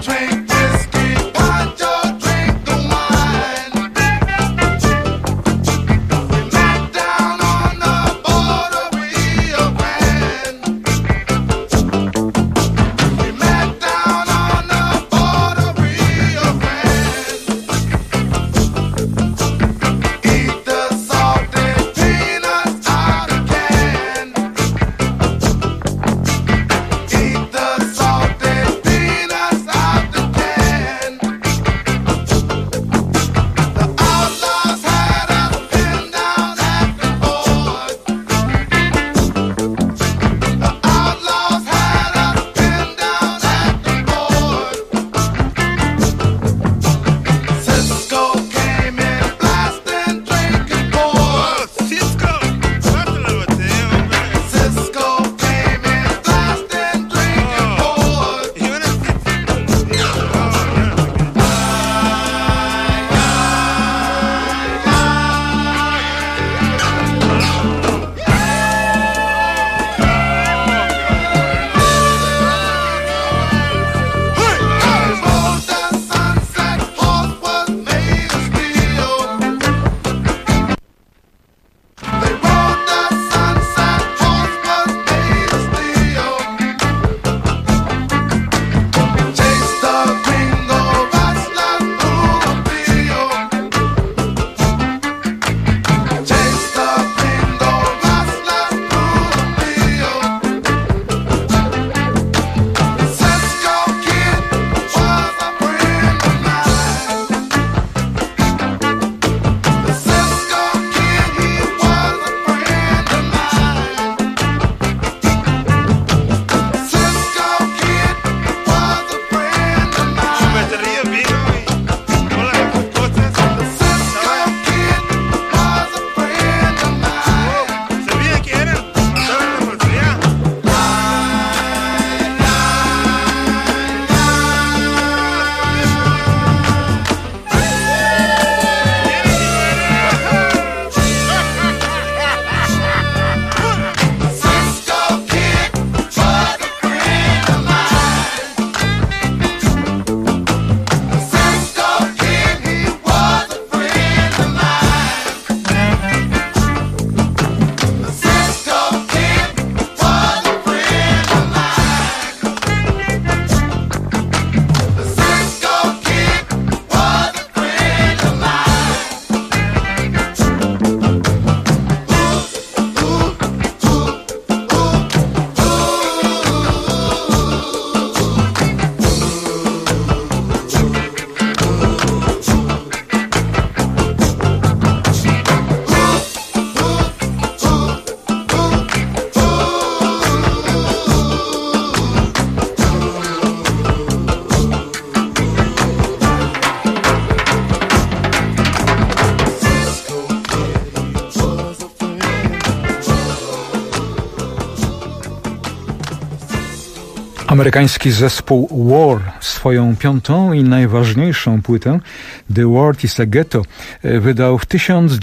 Amerykański zespół War swoją piątą i najważniejszą płytę The World is a Ghetto wydał w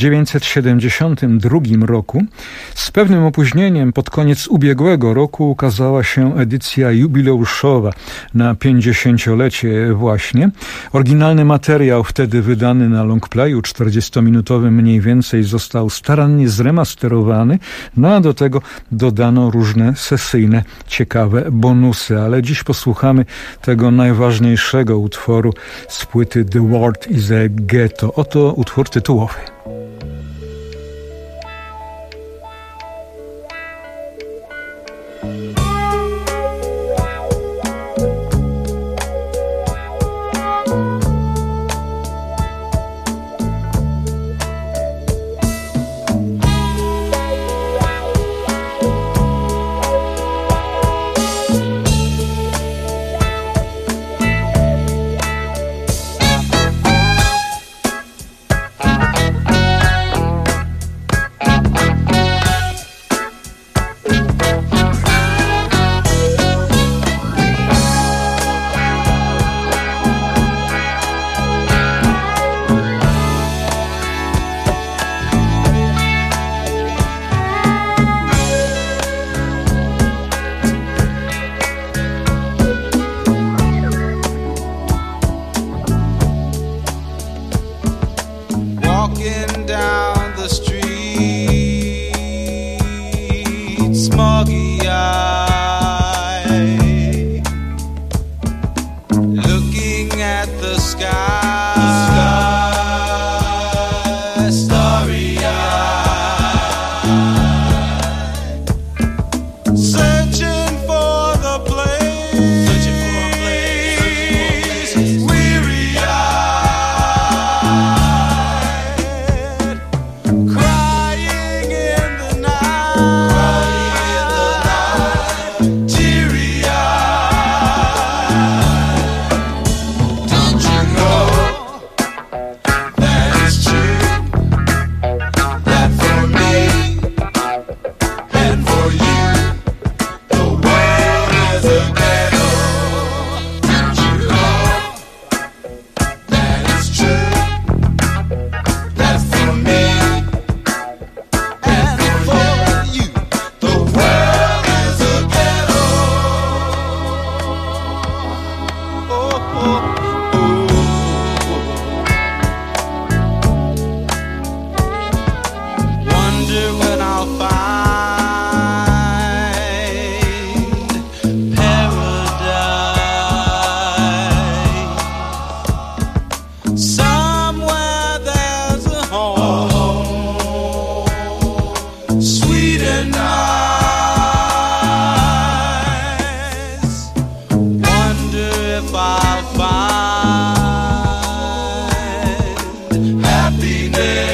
1972 roku. Z pewnym opóźnieniem pod koniec ubiegłego roku ukazała się edycja jubileuszowa na 50-lecie właśnie. Oryginalny materiał wtedy wydany na longplayu 40-minutowym mniej więcej został starannie zremasterowany, no a do tego dodano różne sesyjne, ciekawe bonusy. Ale dziś posłuchamy tego najważniejszego utworu z płyty The World is a Ghetto. Oto utwór tytułowy. at the sky, starry-eyed, searching for the place, weary-eyed, crying in the night, teary-eyed. Don't you know that it's true, that for me and for you the world is a ghetto? Don't you know that it's true, that for me and for you the world is a ghetto? Oh, oh, oh. Wonder when I'll find paradise. Somewhere there's a home, sweet and nice. Wonder if I'll find happiness.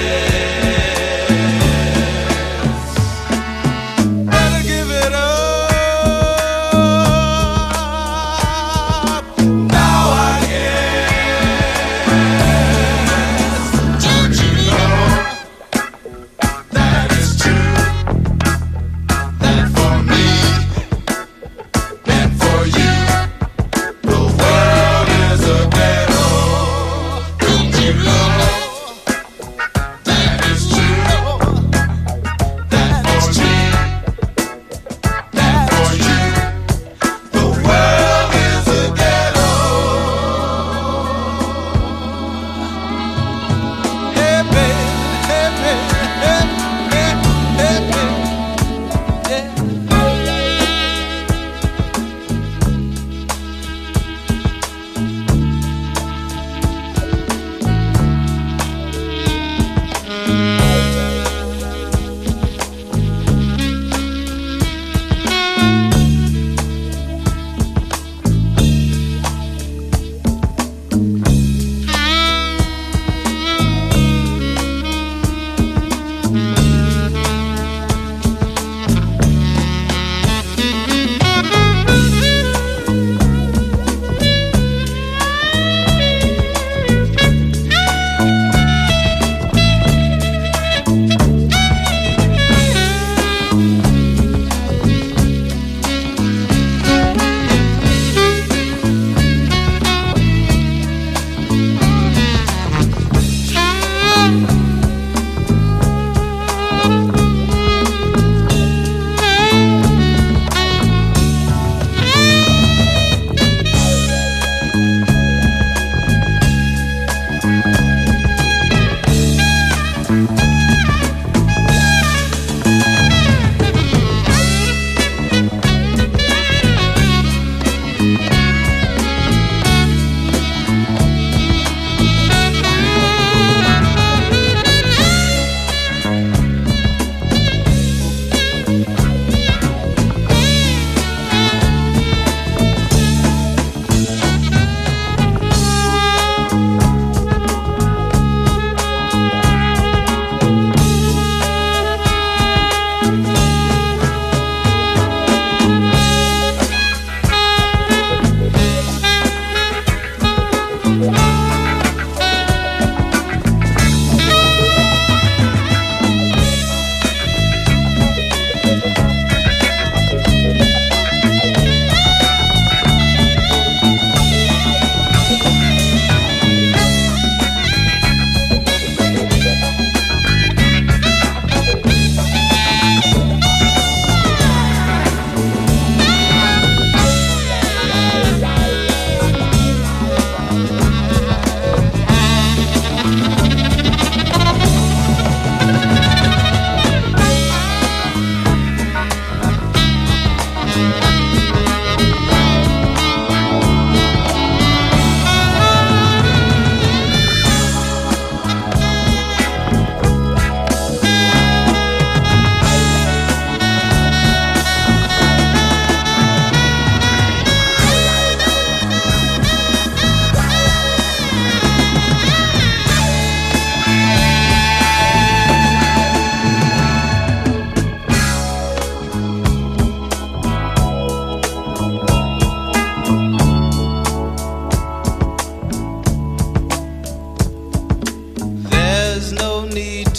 Better give it up. Now I guess. Don't you know that it's true, that for me and for you the world is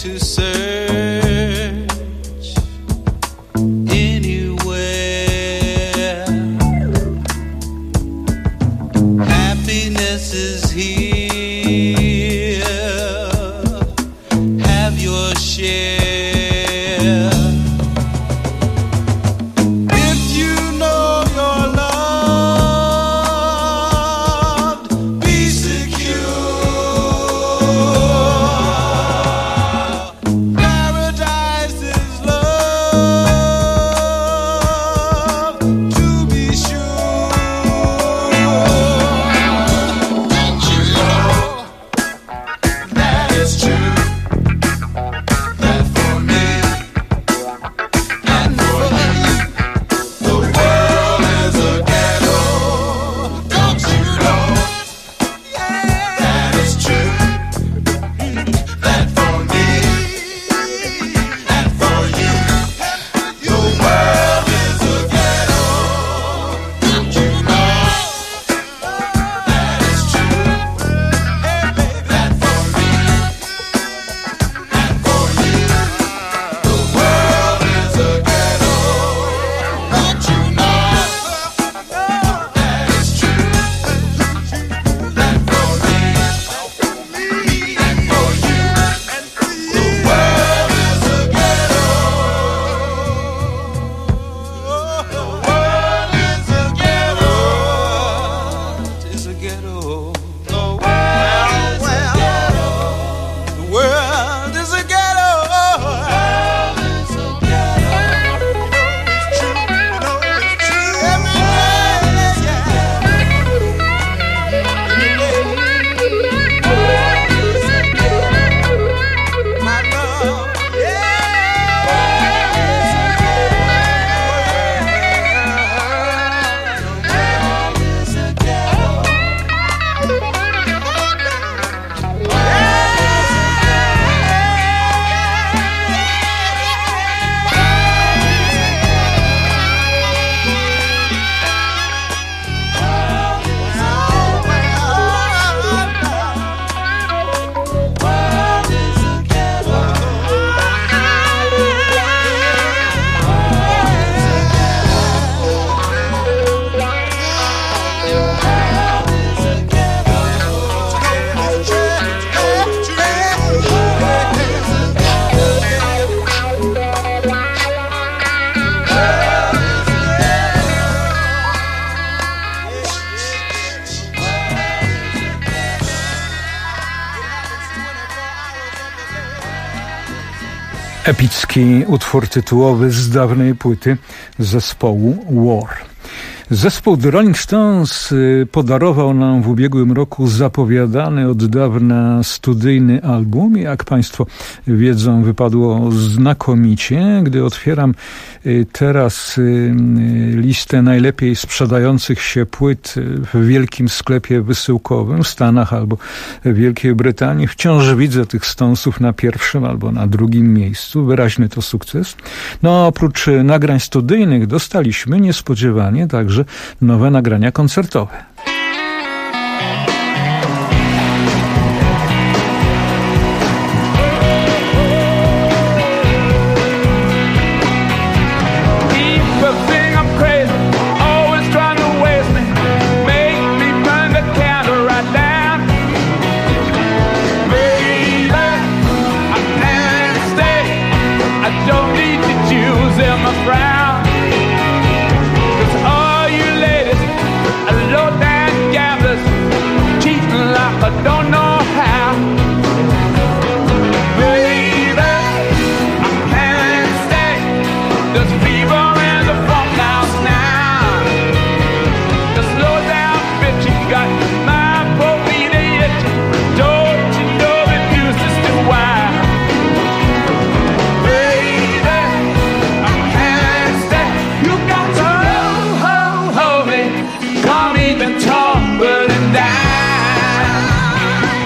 to search anywhere. Happiness is here. Have your share. Epicki utwór tytułowy z dawnej płyty zespołu War. Zespół The Rolling Stones podarował nam w ubiegłym roku zapowiadany od dawna studyjny album. Jak Państwo wiedzą, wypadło znakomicie. Gdy otwieram teraz listę najlepiej sprzedających się płyt w wielkim sklepie wysyłkowym w Stanach albo w Wielkiej Brytanii, wciąż widzę tych Stonesów na pierwszym albo na drugim miejscu. Wyraźny to sukces. No, oprócz nagrań studyjnych dostaliśmy niespodziewanie także nowe nagrania koncertowe. Tumbling down.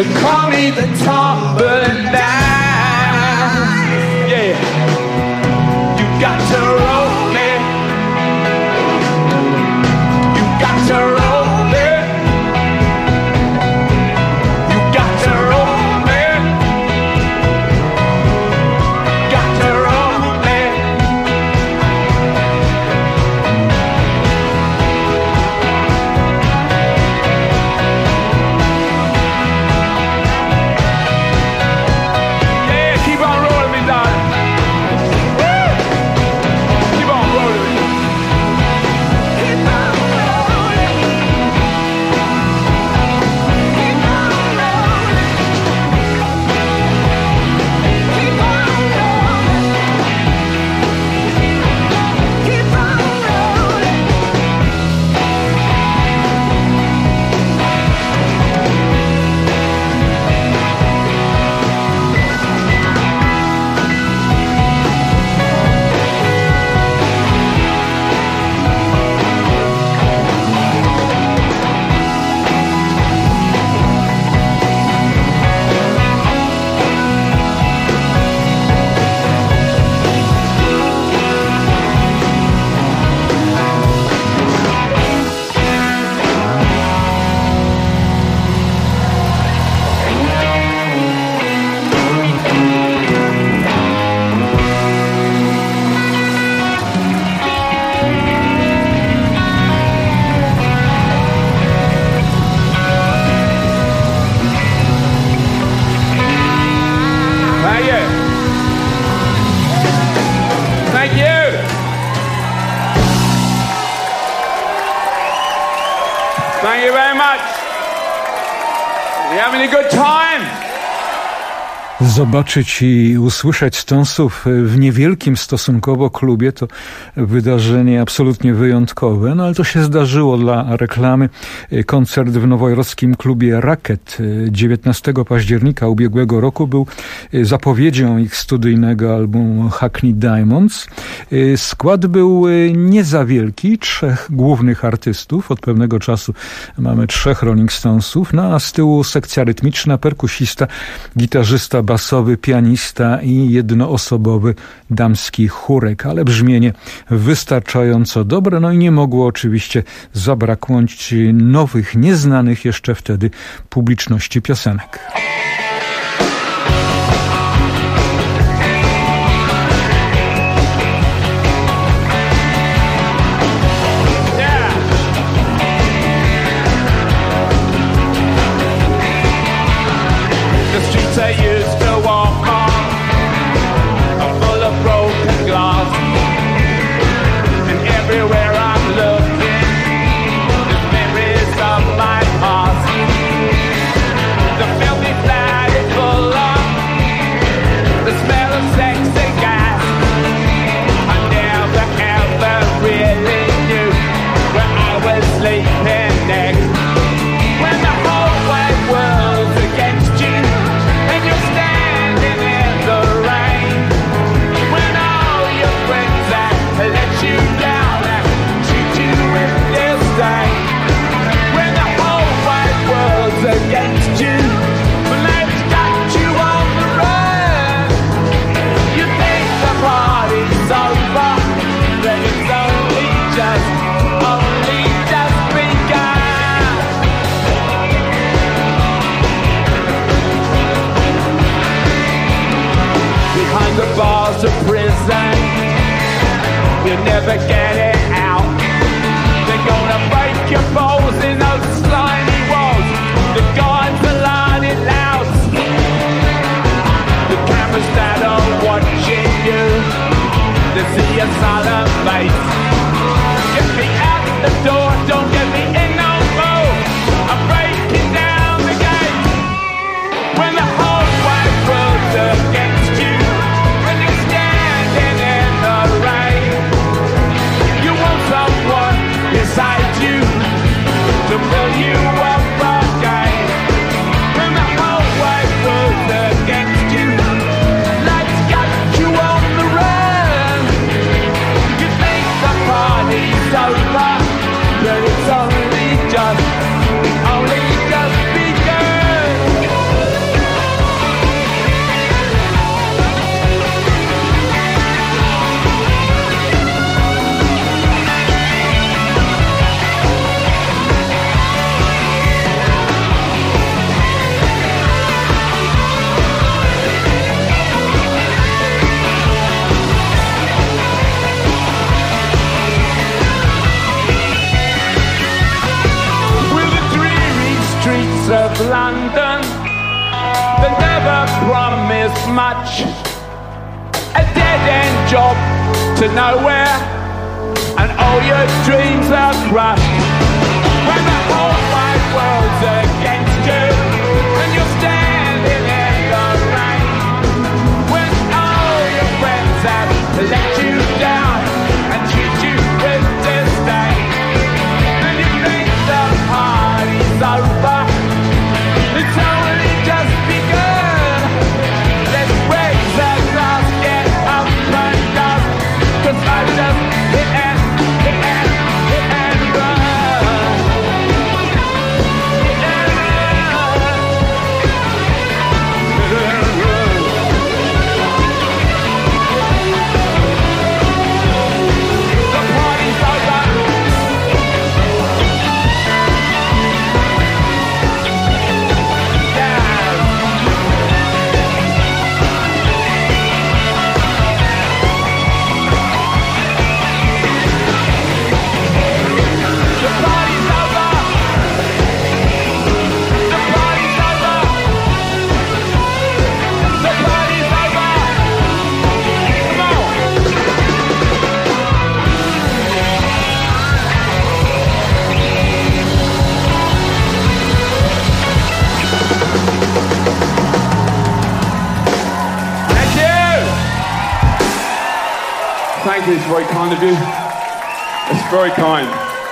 call me the tumbling down. Yeah, you got to roll me. You got to roll me. You got to roll me. Got to roll me. Yeah, keep on rolling me, darling. Woo! Keep on rolling me. Keep on rolling. Keep on rolling. Keep on rolling. Keep on rolling. Thank you. Thank you. Thank you very much. You having a good time? Zobaczyć i usłyszeć Stonesów w niewielkim stosunkowo klubie to wydarzenie absolutnie wyjątkowe, no ale to się zdarzyło dla reklamy. Koncert w nowojorskim klubie Racket 19 października ubiegłego roku był zapowiedzią ich studyjnego albumu Hackney Diamonds. Skład był nie za wielki, 3 głównych artystów. Od pewnego czasu mamy 3 Rolling Stonesów, no a z tyłu sekcja rytmiczna, perkusista, gitarzysta, basowy, pianista i jednoosobowy damski chórek, ale brzmienie wystarczająco dobre, no i nie mogło oczywiście zabraknąć nowych, nieznanych jeszcze wtedy publiczności piosenek. The streets I used to walk on are full of broken glass, and everywhere I'm looking, there's memories of my past. The filthy flag is full of the smell of sexy gas. I never ever really knew where I was sleeping next. When the whole wide world's against you, and you're standing in the rain. When all your friends have let you down and treat you with disdain. When the whole wide world's against you, but life's got you on the run. You think the party's over, but it's only just begun. Behind the bars of prison, you never get it out. They're gonna break your balls in those slimy walls. The guards are loud it loud. The cameras that are watching you, they see your silent face. Get me out the door, don't get me in no more. I'm breaking down the gate. When the whole wide world's against you, when you're standing in the rain, you want someone beside you to fill you up again. When the whole wide world's against you, life's got you on the run. You think the party's over, but it's promise much. A dead-end job to nowhere, and all your dreams are crushed. When the whole wide world's against you, and you're standing in the rain, when all your friends have let you down and treat you with disdain, and you think the party's over, it's only just begun. Let's raise a glass, get up and up, 'cause life just hit and run. Thank you, it's very kind of you. It's very kind.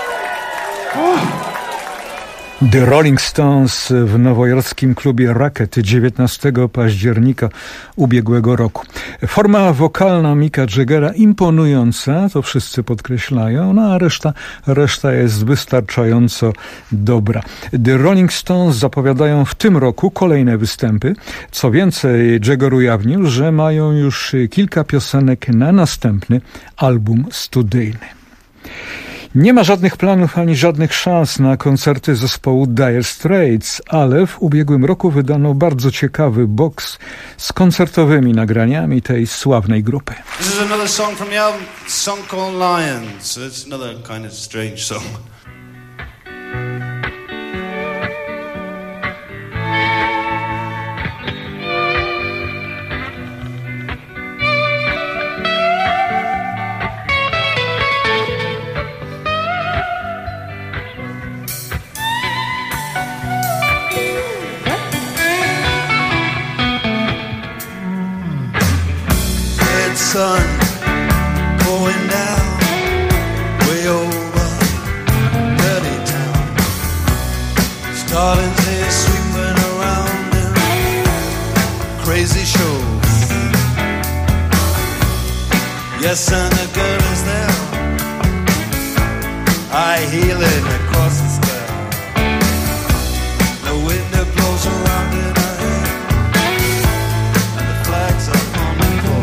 The Rolling Stones w nowojorskim klubie Racket 19 października ubiegłego roku. Forma wokalna Micka Jaggera imponująca, to wszyscy podkreślają, no a reszta jest wystarczająco dobra. The Rolling Stones zapowiadają w tym roku kolejne występy. Co więcej, Jagger ujawnił, że mają już kilka piosenek na następny album studyjny. Nie ma żadnych planów ani żadnych szans na koncerty zespołu Dire Straits, ale w ubiegłym roku wydano bardzo ciekawy boks z koncertowymi nagraniami tej sławnej grupy. This is another song from the album, a song called Lions. It's another kind of strange song. Sun going down way over dirty town. Starlings here sweeping around in crazy shows. Yes, and the girl is there, high heeling across the sky. The wind that blows around in her hair, and the flags are on the floor.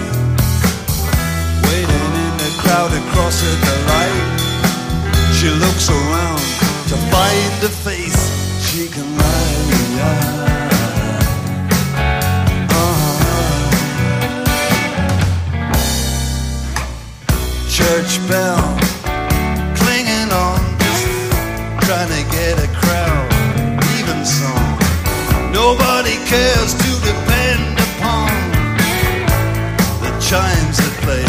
Crowd across at the light, she looks around to find a face she can rally Church bell clinging on, just trying to get a crowd, even song. Nobody cares to depend upon the chimes that play.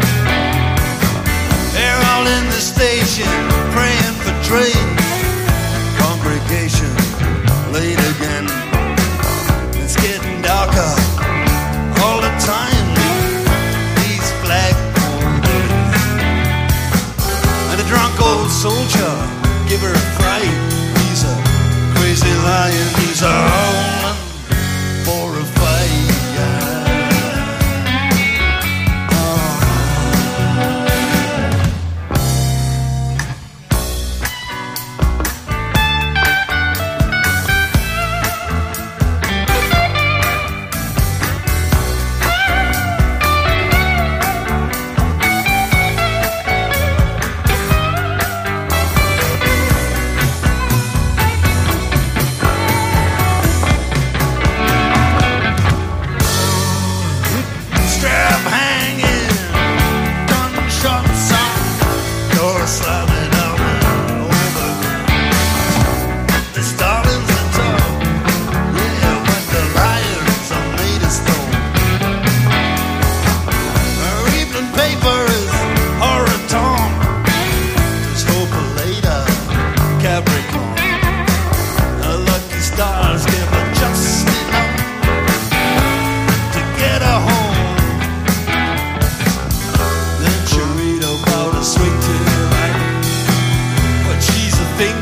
In the station, praying for trains. Congregation late again. It's getting darker all the time. These flagpole days. And a drunk old soldier, give her a fright. He's a crazy lion. He's a howling for a fight.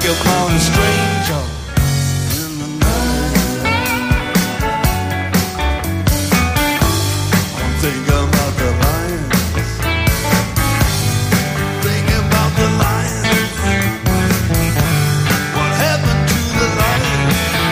upon a stranger in the night. I'm thinking about the lions, thinking about the lions. What happened to the lions?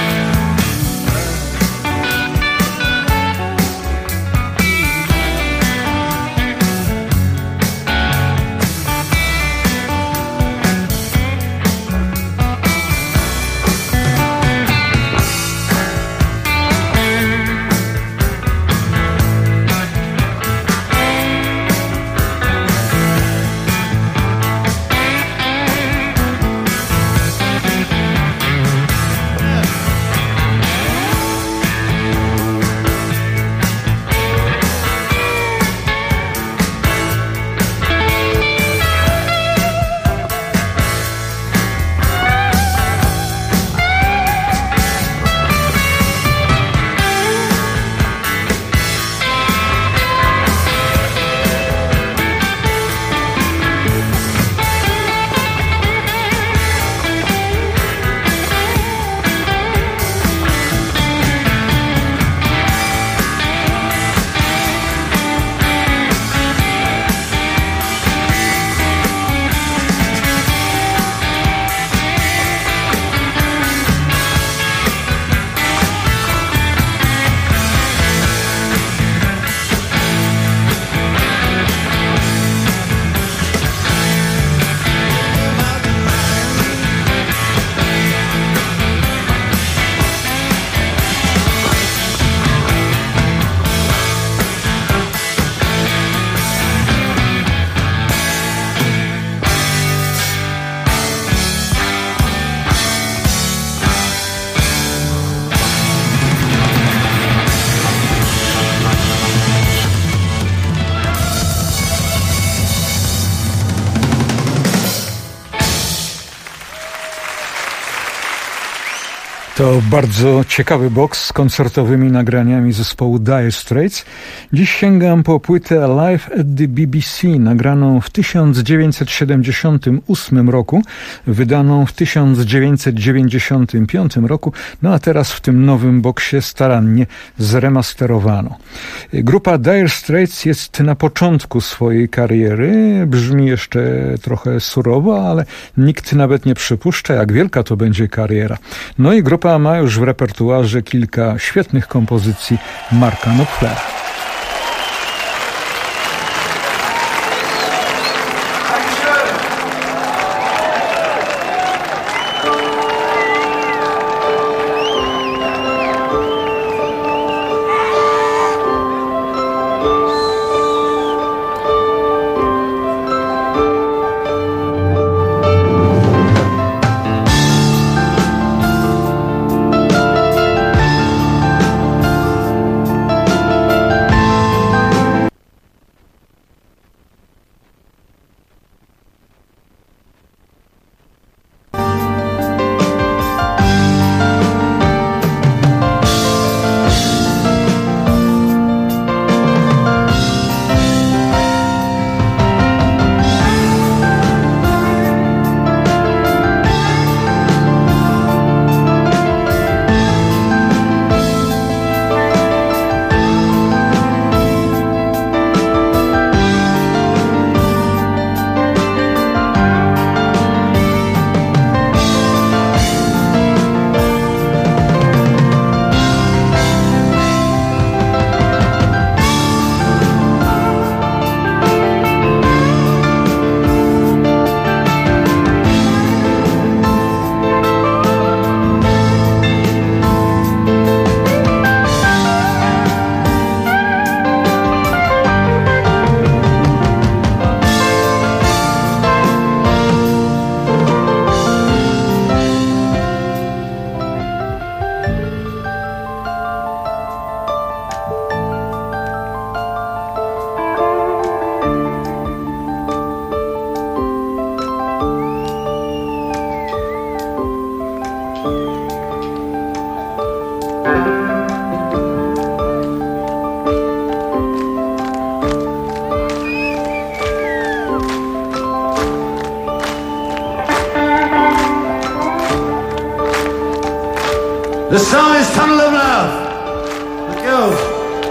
To bardzo ciekawy boks z koncertowymi nagraniami zespołu Dire Straits. Dziś sięgam po płytę Live at the BBC, nagraną w 1978 roku, wydaną w 1995 roku, no a teraz w tym nowym boksie starannie zremasterowano. Grupa Dire Straits jest na początku swojej kariery, brzmi jeszcze trochę surowo, ale nikt nawet nie przypuszcza, jak wielka to będzie kariera. No i grupa ma już w repertuarze kilka świetnych kompozycji Marka Knopflera. The song is Tunnel of Love. Let's go.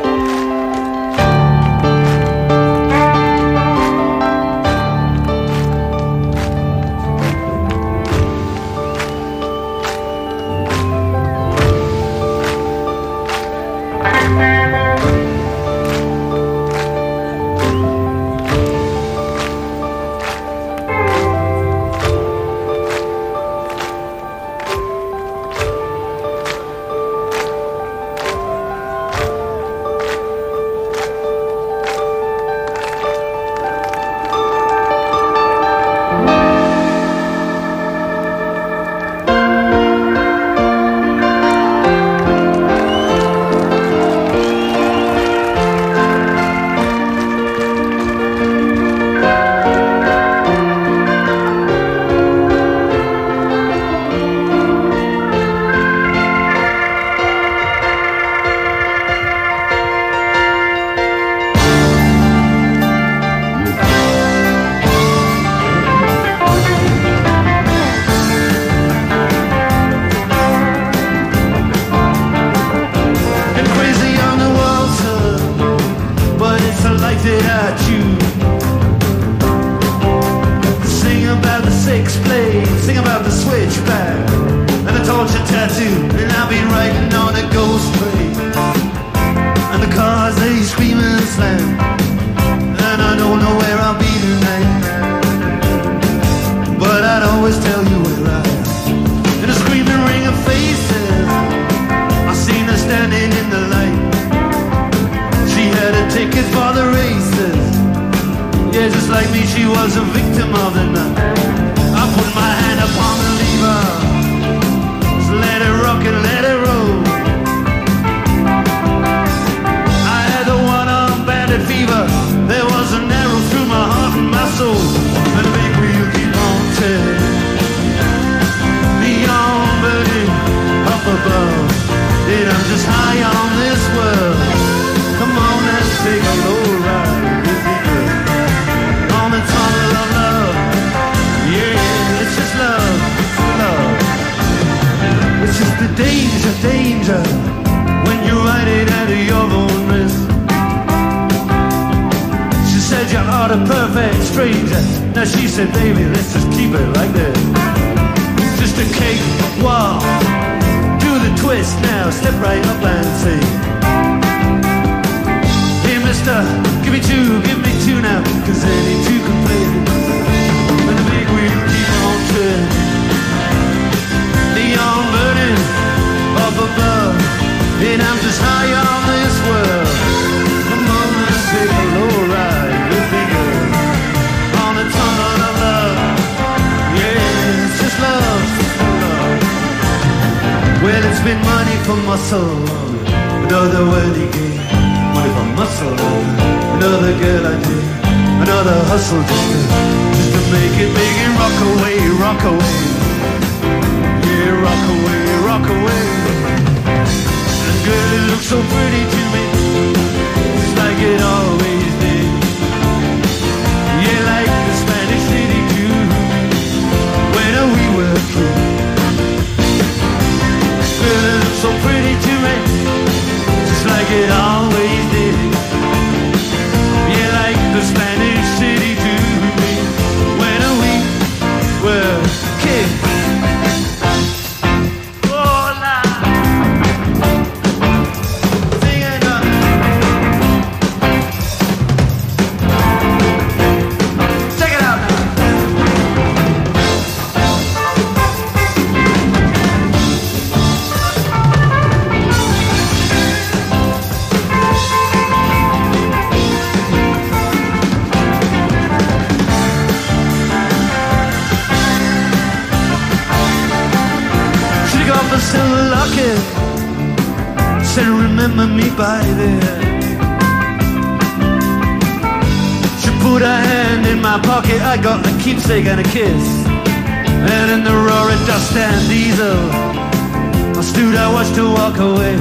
Keepsake and a kiss, and in the roaring dust and diesel, I stood, I watched her walk away.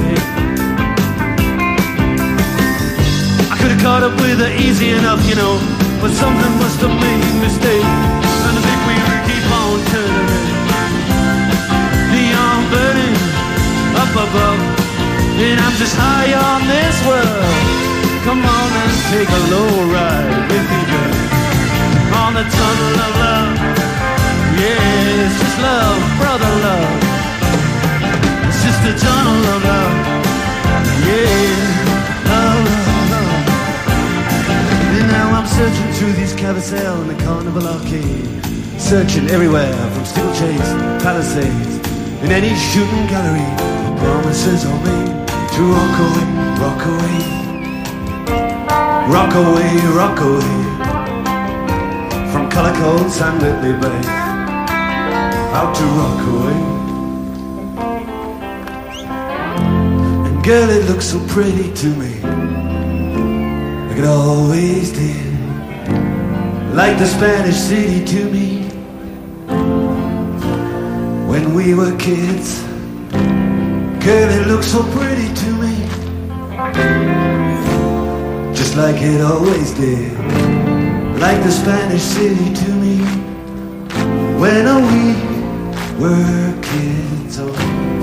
I could have caught up with her easy enough, you know, but something must have made a mistake, and the big wheel keep on turning. Neon burning up take a low ride with me just on the tunnel of love. Yeah, it's just love, brother love. It's just the tunnel of love. Yeah, love, love. And now I'm searching through these carousel in the carnival arcade, searching everywhere from steeplechase, palisades, in any shooting gallery. Promises are made to rock away, rock away, rock away, rock away, from color-cold San Whitley Bay, out to rock away. And girl, it looks so pretty to me, like it always did, like the Spanish city to me when we were kids. Girl, it looks so pretty to me, just like it always did, like the Spanish city to me when we were kids. Oh.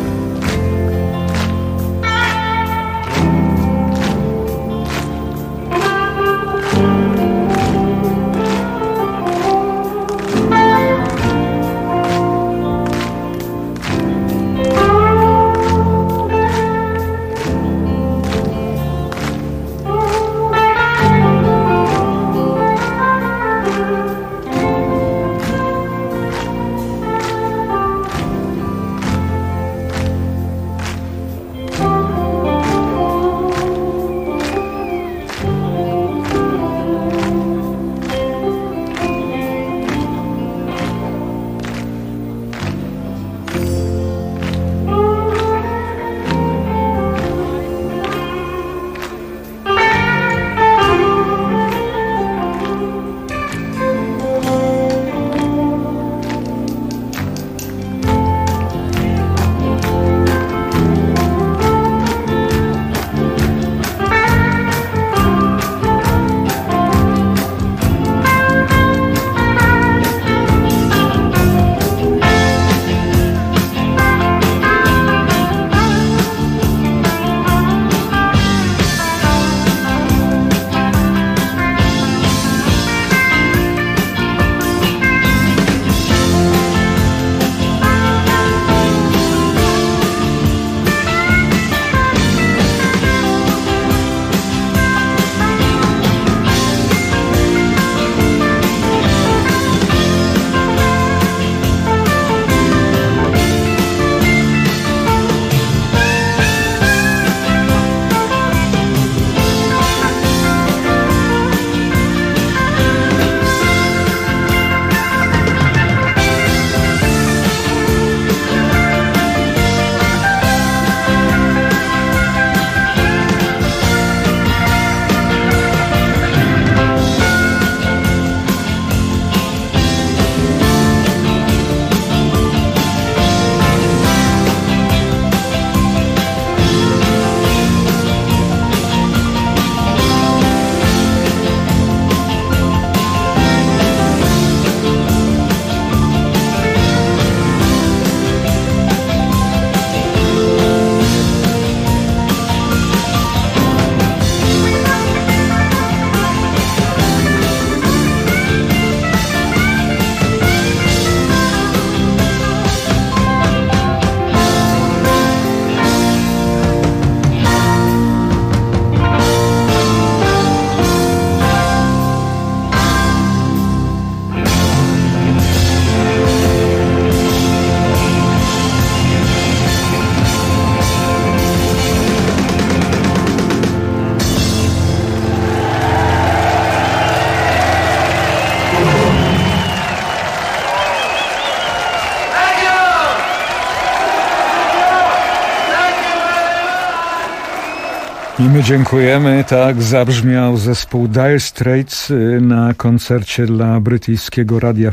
I my dziękujemy. Tak zabrzmiał zespół Dire Straits na koncercie dla brytyjskiego radia w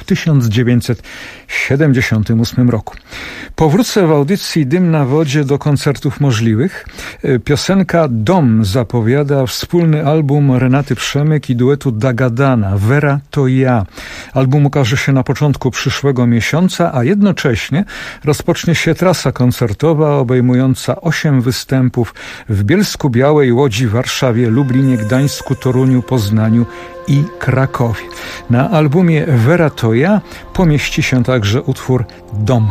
1978 roku. Powrócę w audycji Dym na wodzie do koncertów możliwych. Piosenka Dom zapowiada wspólny album Renaty Przemyk i duetu Dagadana, Wera to ja. Album ukaże się na początku przyszłego miesiąca, a jednocześnie rozpocznie się trasa koncertowa obejmująca 8 występów w Bielsku-Białej, Białej, Łodzi, Warszawie, Lublinie, Gdańsku, Toruniu, Poznaniu i Krakowie. Na albumie Vera to ja pomieści się także utwór Dom.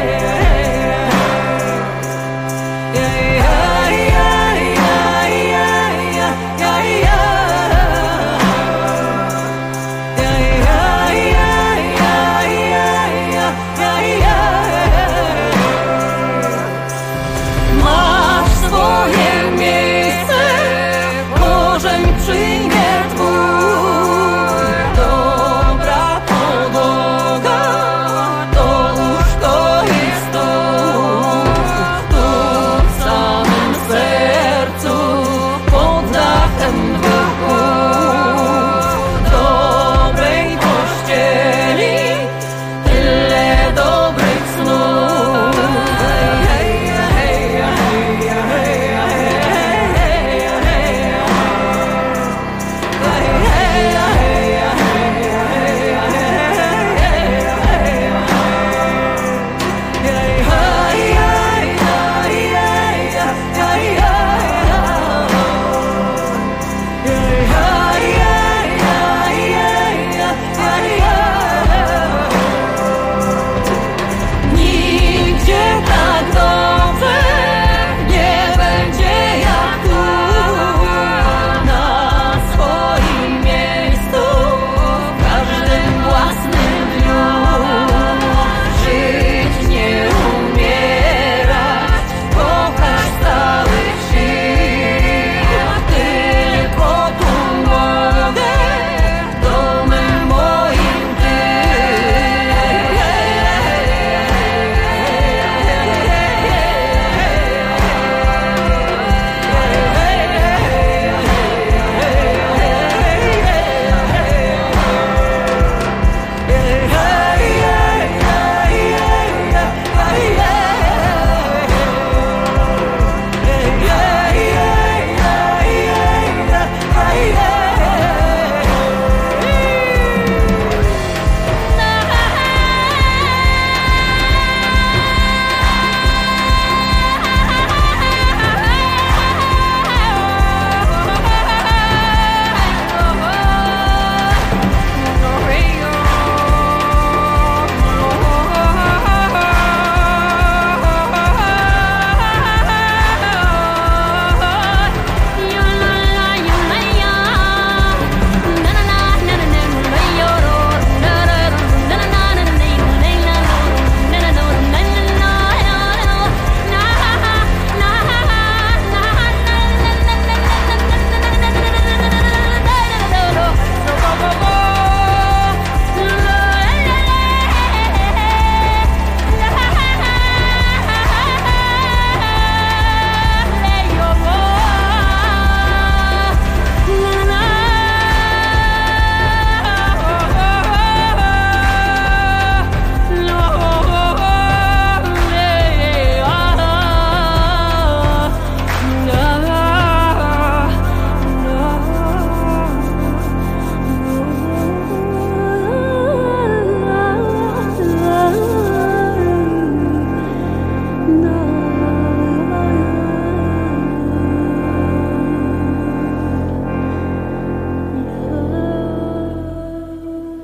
Yeah.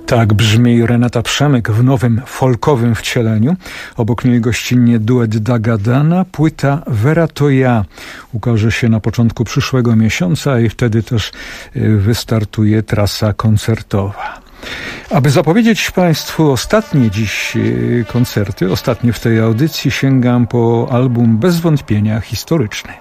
Tak brzmi Renata Przemyk w nowym folkowym wcieleniu. Obok niej gościnnie duet Dagadana. Płyta Vera to ja ukaże się na początku przyszłego miesiąca i wtedy też wystartuje trasa koncertowa. Aby zapowiedzieć Państwu ostatnie dziś koncerty, ostatnie w tej audycji, sięgam po album bez wątpienia historyczny.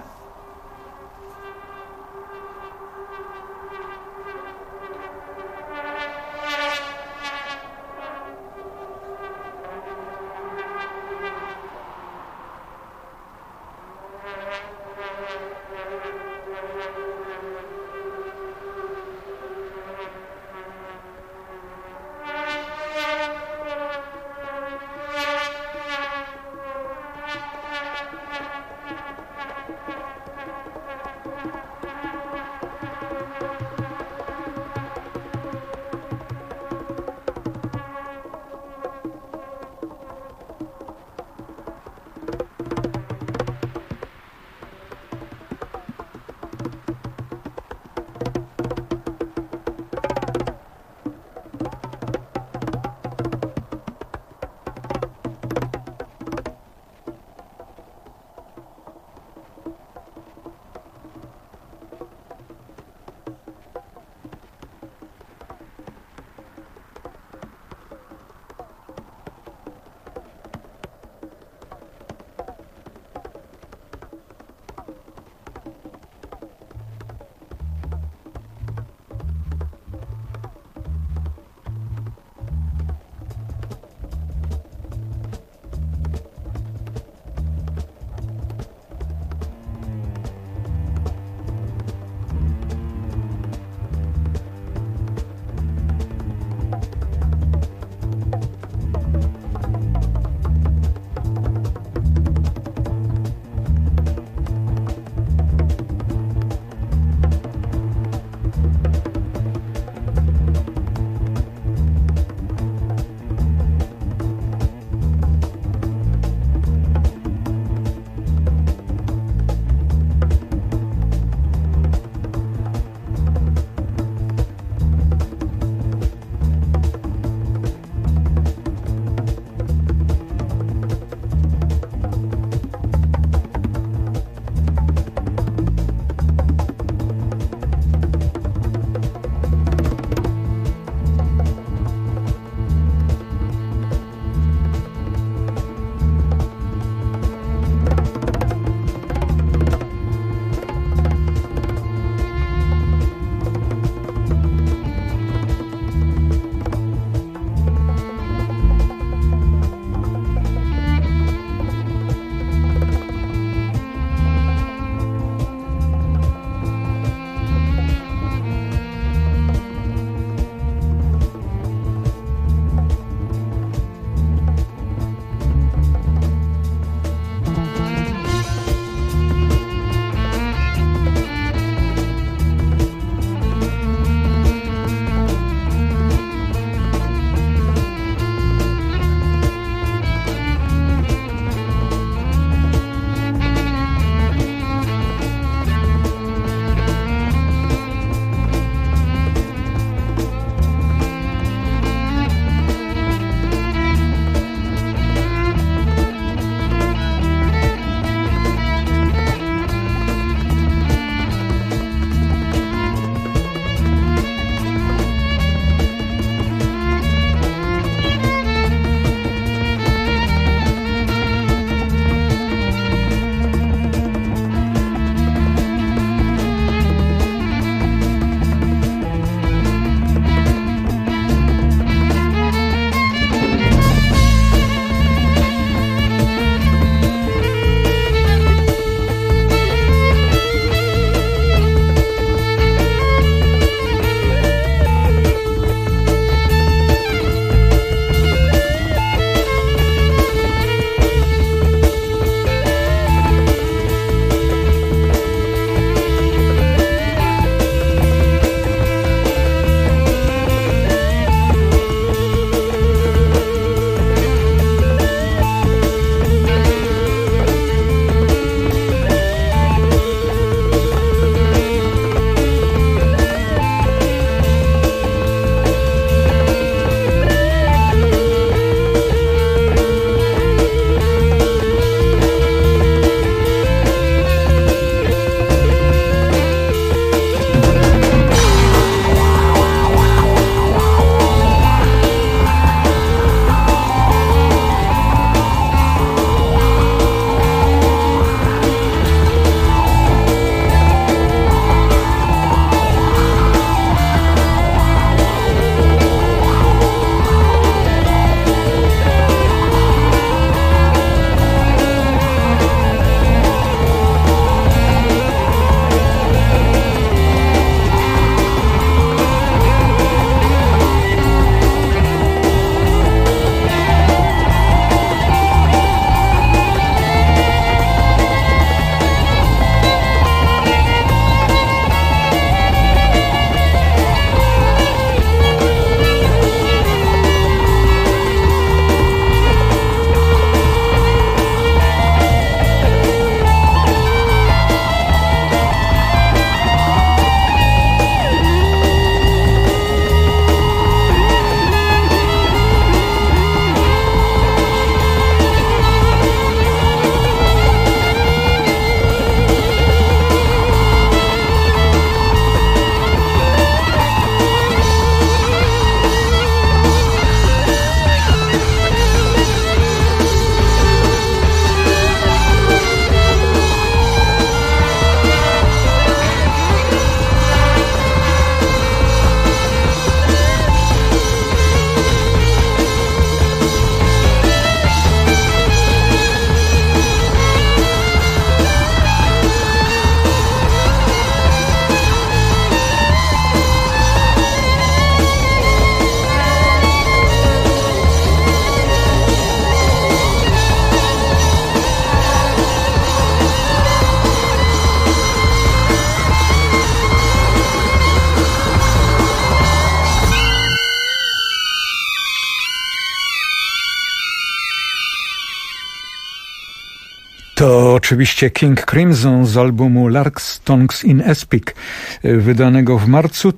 To oczywiście King Crimson z albumu Lark's Tongues in Aspic, wydanego w marcu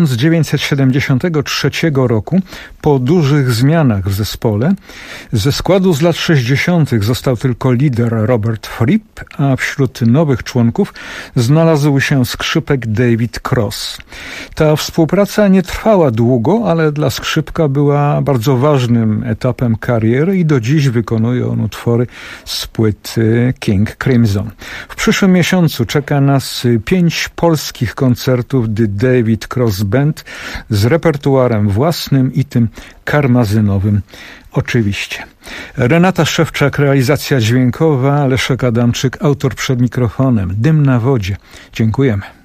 1973 roku po dużych zmianach w zespole. Ze składu z lat 60. został tylko lider Robert Fripp, a wśród nowych członków znalazł się skrzypek David Cross. Ta współpraca nie trwała długo, ale dla skrzypka była bardzo ważnym etapem kariery i do dziś wykonuje on utwory z płyt King Crimson. W przyszłym miesiącu czeka nas 5 polskich koncertów The David Cross Band z repertuarem własnym i tym karmazynowym. Oczywiście. Renata Szewczak, realizacja dźwiękowa, Leszek Adamczyk, autor przed mikrofonem. Dym na wodzie. Dziękujemy.